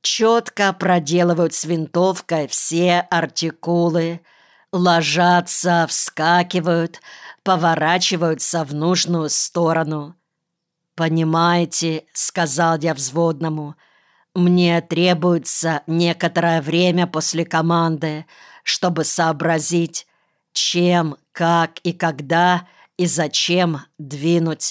четко проделывают с винтовкой все артикулы, ложатся, вскакивают, поворачиваются в нужную сторону. «Понимаете, — сказал я взводному, — мне требуется некоторое время после команды, чтобы сообразить, чем, как и когда и зачем двинуть».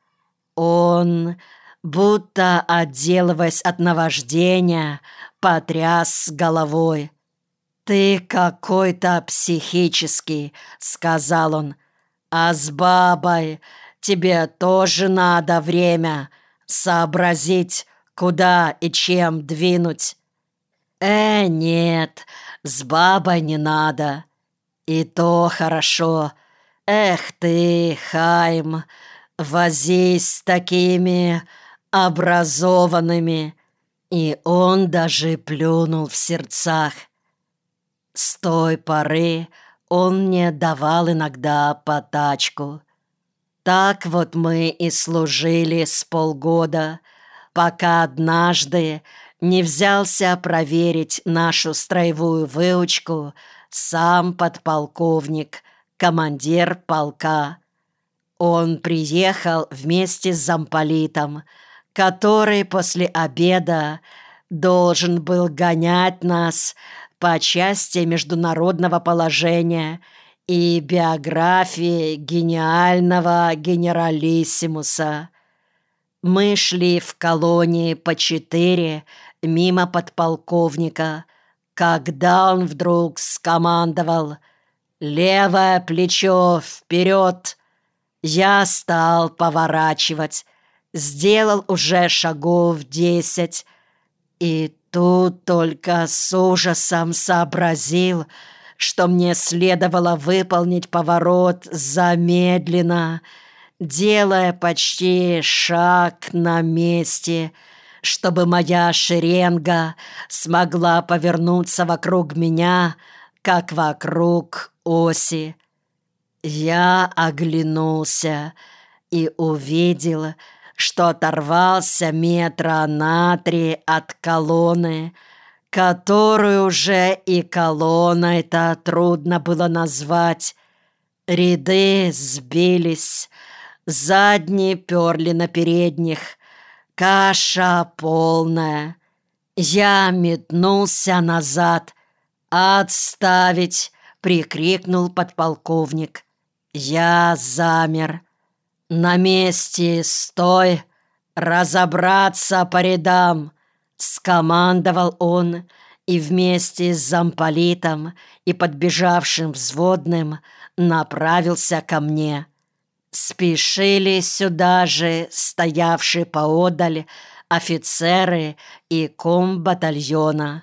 Он, будто отделываясь от наваждения, потряс головой. «Ты какой-то психический», — сказал он. «А с бабой тебе тоже надо время сообразить, куда и чем двинуть». Нет, с бабой не надо. И то хорошо. Эх ты, Хайм, возись с такими образованными». И он даже плюнул в сердцах. С той поры он мне давал иногда по тачку. Так вот мы и служили с полгода, пока однажды не взялся проверить нашу строевую выучку сам подполковник, командир полка. Он приехал вместе с замполитом, который после обеда должен был гонять нас по части международного положения и биографии гениального генералиссимуса. Мы шли в колонии по 4 мимо подполковника, когда он вдруг скомандовал: «Левое плечо вперед!» Я стал поворачивать, сделал уже шагов 10, и тут только с ужасом сообразил, что мне следовало выполнить поворот замедленно, делая почти шаг на месте, чтобы моя шеренга смогла повернуться вокруг меня, как вокруг оси. Я оглянулся и увидел, что оторвался метра на 3 от колонны, которую уже и колонной-то трудно было назвать. Ряды сбились, задние перли на передних. Каша полная. Я метнулся назад. «Отставить!» — прикрикнул подполковник. Я замер. «На месте стой! Разобраться по рядам!» — скомандовал он, и вместе с замполитом и подбежавшим взводным направился ко мне. Спешили сюда же стоявшие поодаль офицеры и комбатальона.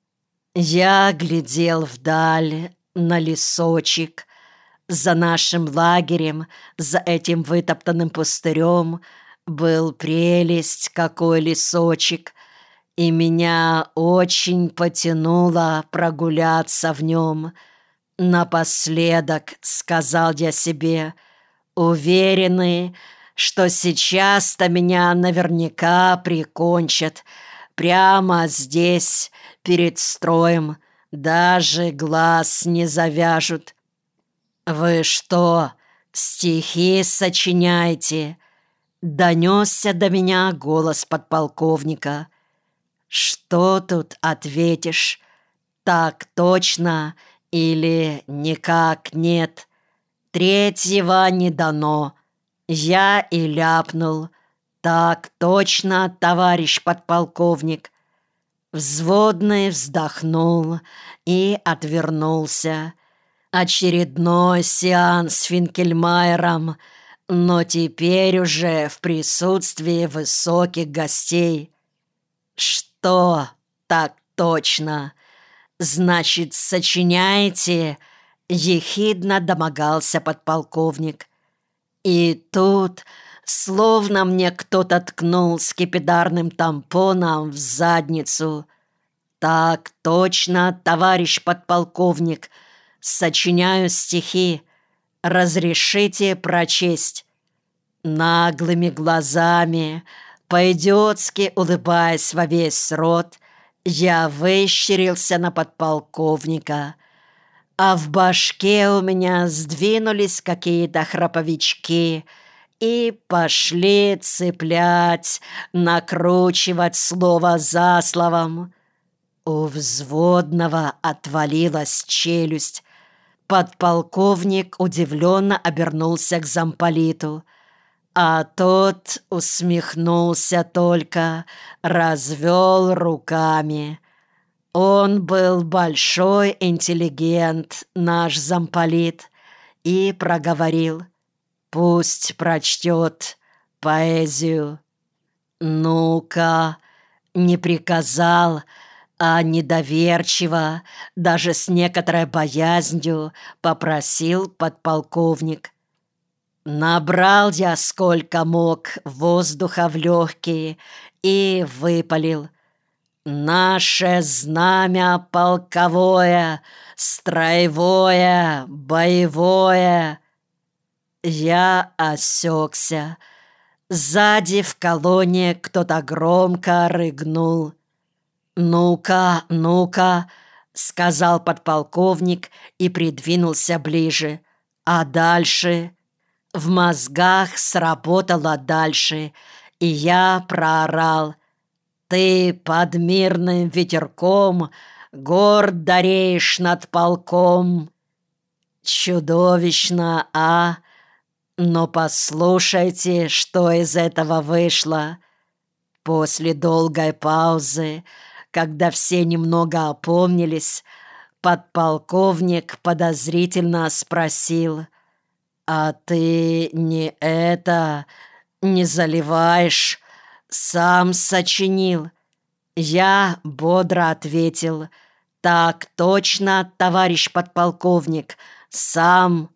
Я глядел вдаль на лесочек. За нашим лагерем, за этим вытоптанным пустырем был прелесть какой лесочек, и меня очень потянуло прогуляться в нем. Напоследок сказал я себе, уверенный, что сейчас-то меня наверняка прикончат прямо здесь, перед строем, даже глаз не завяжут. «Вы что, стихи сочиняете?» — донесся до меня голос подполковника. «Что тут ответишь? Так точно или никак нет? Третьего не дано». Я и ляпнул: «Так точно, товарищ подполковник». Взводный вздохнул и отвернулся. Очередной сеанс с Финкельмайером, но теперь уже в присутствии высоких гостей. «Что так точно? Значит, сочиняете?» — ехидно домогался подполковник. И тут, словно мне кто-то ткнул скипидарным тампоном в задницу: «Так точно, товарищ подполковник, сочиняю стихи. Разрешите прочесть?» Наглыми глазами, по-идиотски улыбаясь во весь рот, Я выщерился на подполковника, а в башке у меня сдвинулись какие-то храповички и пошли цеплять, накручивать слово за словом. У взводного отвалилась челюсть. Подполковник удивленно обернулся к замполиту, а тот усмехнулся только, развел руками. Он был большой интеллигент, наш замполит, и проговорил: «Пусть прочтет поэзию». «Ну-ка», не приказал, а недоверчиво, даже с некоторой боязнью попросил подполковник. Набрал я сколько мог воздуха в легкие и выпалил: «Наше знамя полковое, строевое, боевое». Я осекся. Сзади в колонне кто-то громко рыгнул. «Ну-ка, ну-ка», — сказал подполковник и придвинулся ближе. «А дальше?» В мозгах сработало дальше, и я проорал: «Ты под мирным ветерком горд дареешь над полком». Чудовищно, а? Но послушайте, что из этого вышло. После долгой паузы, когда все немного опомнились, подполковник подозрительно спросил: «А ты не заливаешь? Сам сочинил?» Я бодро ответил: «Так точно, товарищ подполковник, сам».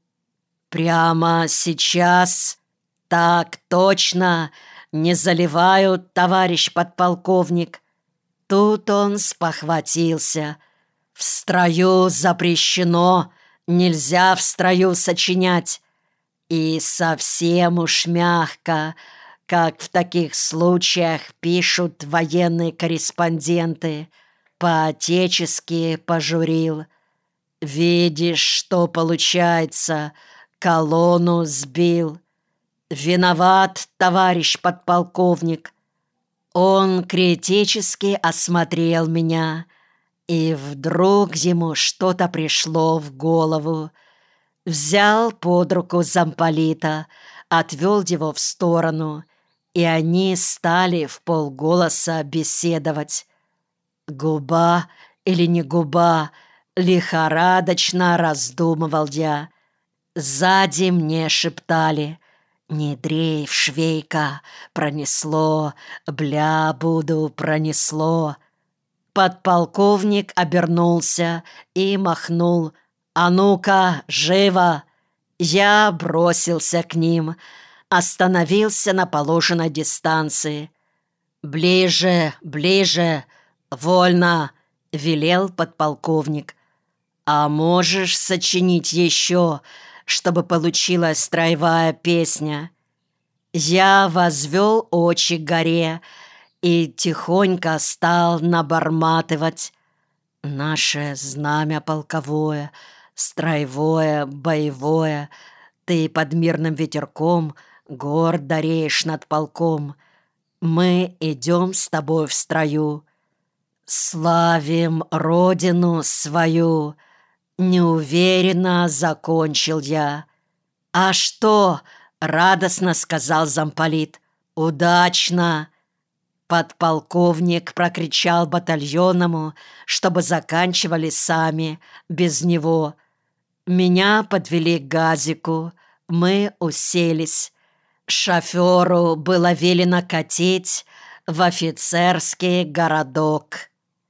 «Прямо сейчас?» «Так точно, не заливают, товарищ подполковник». Тут он спохватился. «В строю запрещено, нельзя в строю сочинять». И совсем уж мягко, как в таких случаях пишут военные корреспонденты, по-отечески пожурил: «Видишь, что получается, колонну сбил. Виноват, товарищ подполковник». Он критически осмотрел меня, и вдруг ему что-то пришло в голову. Взял под руку замполита, отвел его в сторону, и они стали вполголоса беседовать. Губа или не губа, лихорадочно раздумывал я. Сзади мне шептали: «Не дрейф, швейка, пронесло, бля буду, пронесло». Подполковник обернулся и махнул: «А ну-ка, живо!» Я бросился к ним, остановился на положенной дистанции. «Ближе, ближе, вольно!» — велел подполковник. «А можешь сочинить еще, чтобы получилась строевая песня?» Я возвел очи к горе и тихонько стал наборматывать: «Наше знамя полковое, строевое, боевое, ты под мирным ветерком горд дареешь над полком. Мы идем с тобой в строю, славим родину свою». Неуверенно закончил я. «А что?» — радостно сказал замполит. «Удачно!» Подполковник прокричал батальонному, чтобы заканчивали сами, без него. Меня подвели к газику. Мы уселись. Шоферу было велено катить в офицерский городок.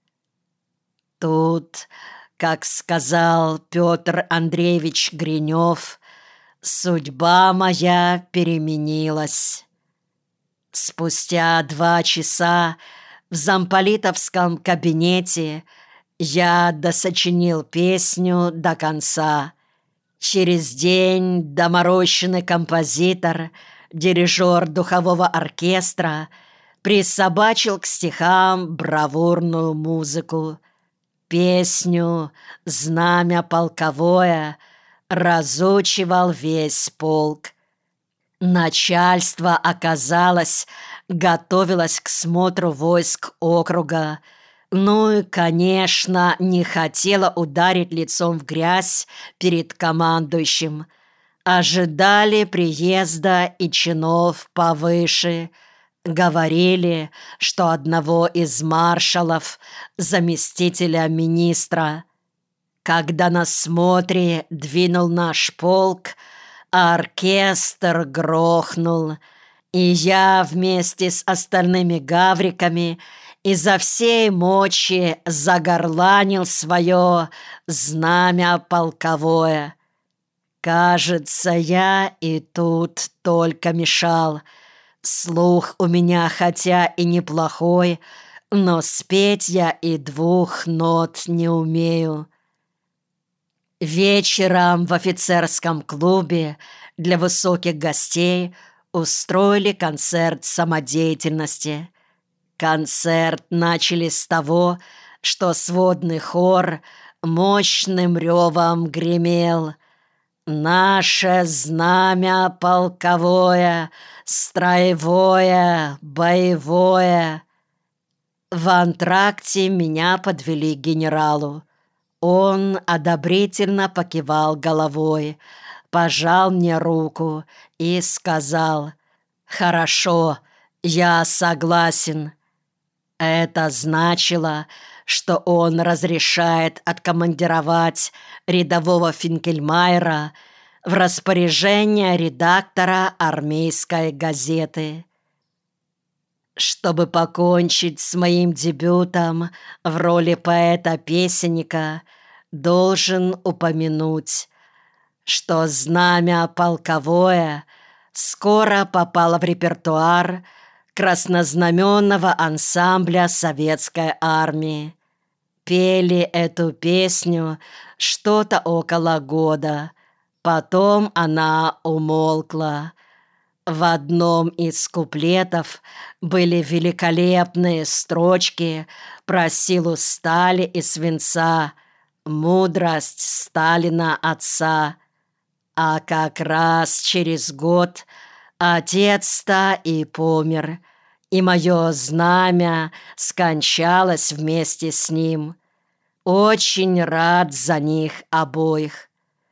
Тут, как сказал Петр Андреевич Гринев, судьба моя переменилась. Спустя 2 часа в замполитовском кабинете я досочинил песню до конца. Через день доморощенный композитор, дирижер духового оркестра, Присобачил к стихам бравурную музыку. Песню «Знамя полковое» разучивал весь полк. Начальство, оказалось, готовилось к смотру войск округа. Ну и, конечно, не хотело ударить лицом в грязь перед командующим. Ожидали приезда и чинов повыше. Говорили, что одного из маршалов, заместителя министра. Когда на смотре двинул наш полк, оркестр грохнул, и я вместе с остальными гавриками изо всей мочи загорланил свое знамя полковое. Кажется, я и тут только мешал. Слух у меня хотя и неплохой, но спеть я и 2 нот не умею. Вечером в офицерском клубе для высоких гостей устроили концерт самодеятельности. Концерт начали с того, что сводный хор мощным ревом гремел: «Наше знамя полковое, строевое, боевое». В антракте меня подвели к генералу. Он одобрительно покивал головой, пожал мне руку и сказал: «Хорошо, я согласен». Это значило, что он разрешает откомандировать рядового Финкельмайера в распоряжение редактора армейской газеты. Чтобы покончить с моим дебютом в роли поэта-песенника, должен упомянуть, что знамя полковое скоро попало в репертуар краснознаменного ансамбля советской армии. Пели эту песню что-то около года, потом она умолкла. В одном из куплетов были великолепные строчки про силу стали и свинца, мудрость Сталина отца. А как раз через год отец-то и помер, и мое знамя скончалось вместе с ним. Очень рад за них обоих.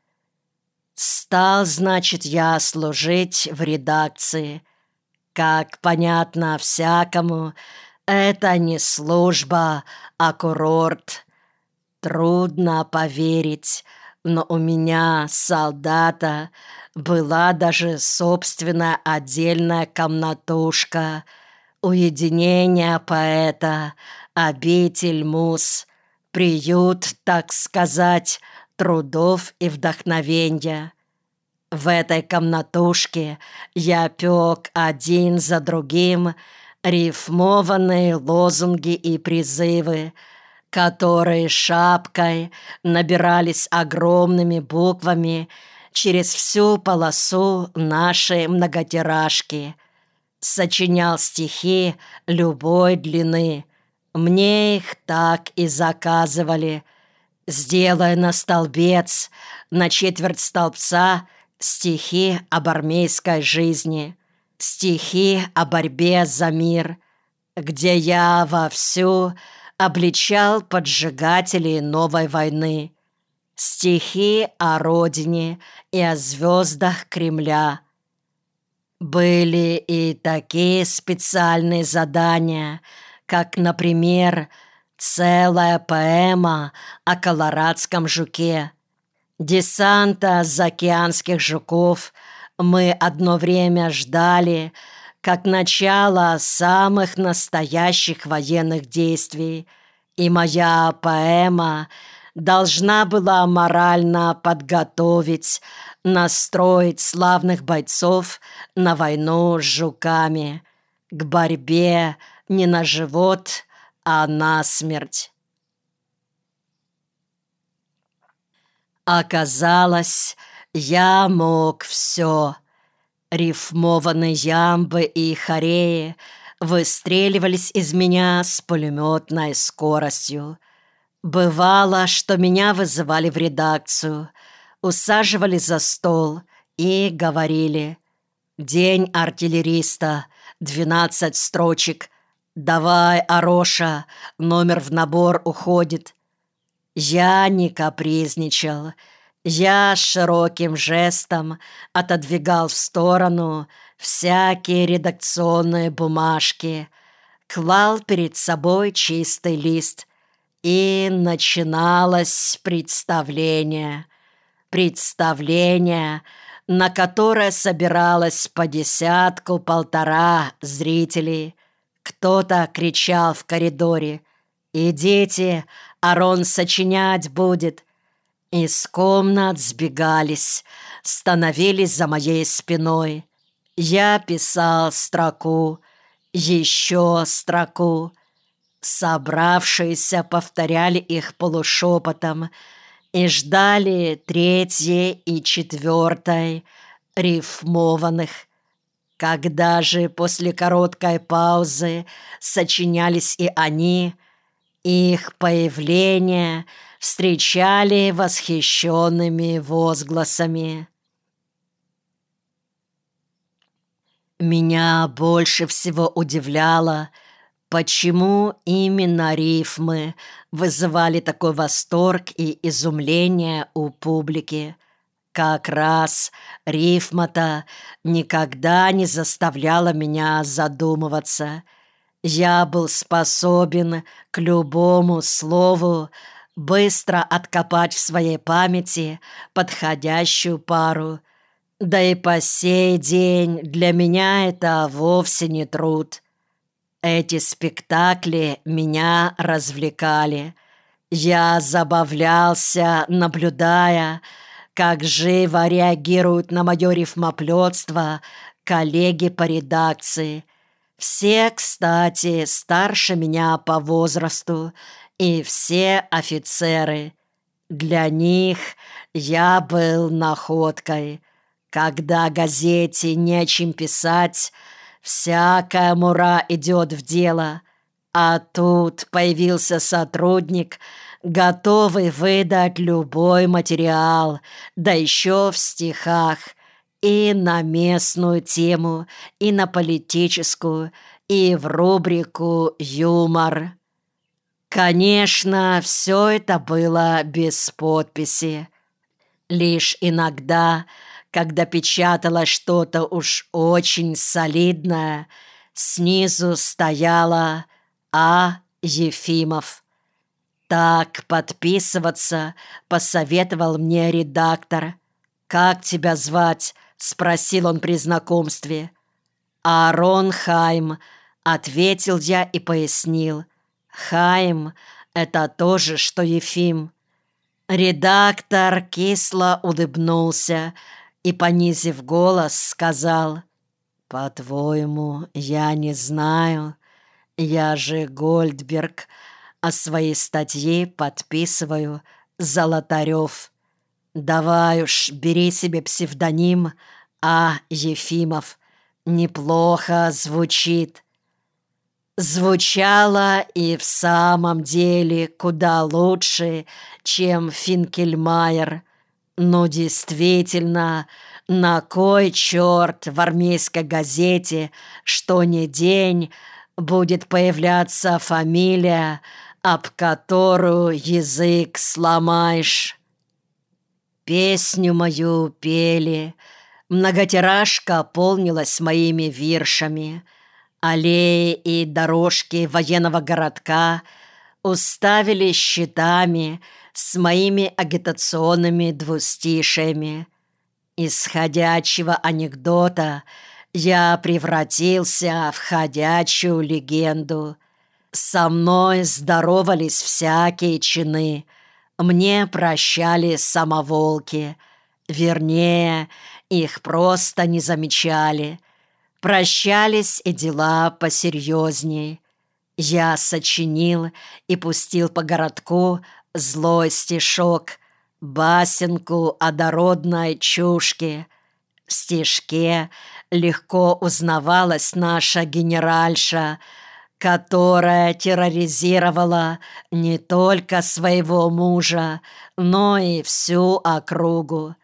Стал, значит, я служить в редакции. Как понятно всякому, это не служба, а курорт. Трудно поверить, но у меня, солдата, была даже собственная отдельная комнатушка, уединение поэта, обитель муз, приют, так сказать, трудов и вдохновенья. В этой комнатушке я пёк один за другим рифмованные лозунги и призывы, которые шапкой набирались огромными буквами через всю полосу нашей многотиражки. Сочинял стихи любой длины. Мне их так и заказывали. Сделай на столбец, на четверть столбца стихи об армейской жизни, стихи о борьбе за мир, где я вовсю обличал поджигателей новой войны, стихи о родине и о звездах Кремля. Были и такие специальные задания, как, например, целая поэма о колорадском жуке. Десанта заокеанских жуков мы одно время ждали как начало самых настоящих военных действий, и моя поэма должна была морально подготовить, настроить славных бойцов на войну с жуками, к борьбе не на живот, а на смерть. Оказалось, я мог все. Рифмованные ямбы и хореи выстреливались из меня с пулеметной скоростью. Бывало, что меня вызывали в редакцию, усаживали за стол и говорили: «День артиллериста, 12 строчек. Давай, Ароша, номер в набор уходит». Я не капризничал. Я широким жестом отодвигал в сторону всякие редакционные бумажки, клал перед собой чистый лист, и начиналось представление. Представление, на которое собиралось по десятку-полтора зрителей. Кто-то кричал в коридоре: «Идите, Арон сочинять будет!» Из комнат сбегались, становились за моей спиной. Я писал строку, еще строку. Собравшиеся повторяли их полушепотом и ждали третьей и четвертой рифмованных. Когда же после короткой паузы сочинялись и они, их появление встречали восхищенными возгласами. Меня больше всего удивляло, почему именно рифмы вызывали такой восторг и изумление у публики. Как раз рифма-то никогда не заставляла меня задумываться. Я был способен к любому слову быстро откопать в своей памяти подходящую пару. Да и по сей день для меня это вовсе не труд. Эти спектакли меня развлекали. Я забавлялся, наблюдая, как живо реагируют на мое рифмоплетство коллеги по редакции. Все, кстати, старше меня по возрасту, и все офицеры. Для них я был находкой. Когда газете нечем писать, всякая мура идет в дело, а тут появился сотрудник, готовый выдать любой материал, да еще в стихах, и на местную тему, и на политическую, и в рубрику «Юмор». Конечно, все это было без подписи. Лишь иногда, когда печаталось что-то уж очень солидное, снизу стояло «А. Ефимов». Так подписываться посоветовал мне редактор. «Как тебя звать?» — спросил он при знакомстве. «Аарон Хайм», — ответил я и пояснил. «Хайм — это то же, что Ефим». Редактор кисло улыбнулся и, понизив голос, сказал: «По-твоему, я не знаю? Я же Гольдберг, а свои статьи подписываю Золотарев. Давай уж, бери себе псевдоним А. Ефимов. Неплохо звучит». Звучало и в самом деле куда лучше, чем Финкельмайер. Ну, действительно, на кой черт в армейской газете, что ни день, будет появляться фамилия, об которую язык сломаешь? Песню мою пели, многотиражка полнилась моими виршами. Аллеи и дорожки военного городка уставили щитами с моими агитационными двустишиями. Из ходячего анекдота я превратился в ходячую легенду. Со мной здоровались всякие чины, мне прощали самоволки, вернее, их просто не замечали. Прощались и дела посерьезней. Я сочинил и пустил по городку злой стишок, басенку о дородной чушке. В стишке легко узнавалась наша генеральша, которая терроризировала не только своего мужа, но и всю округу.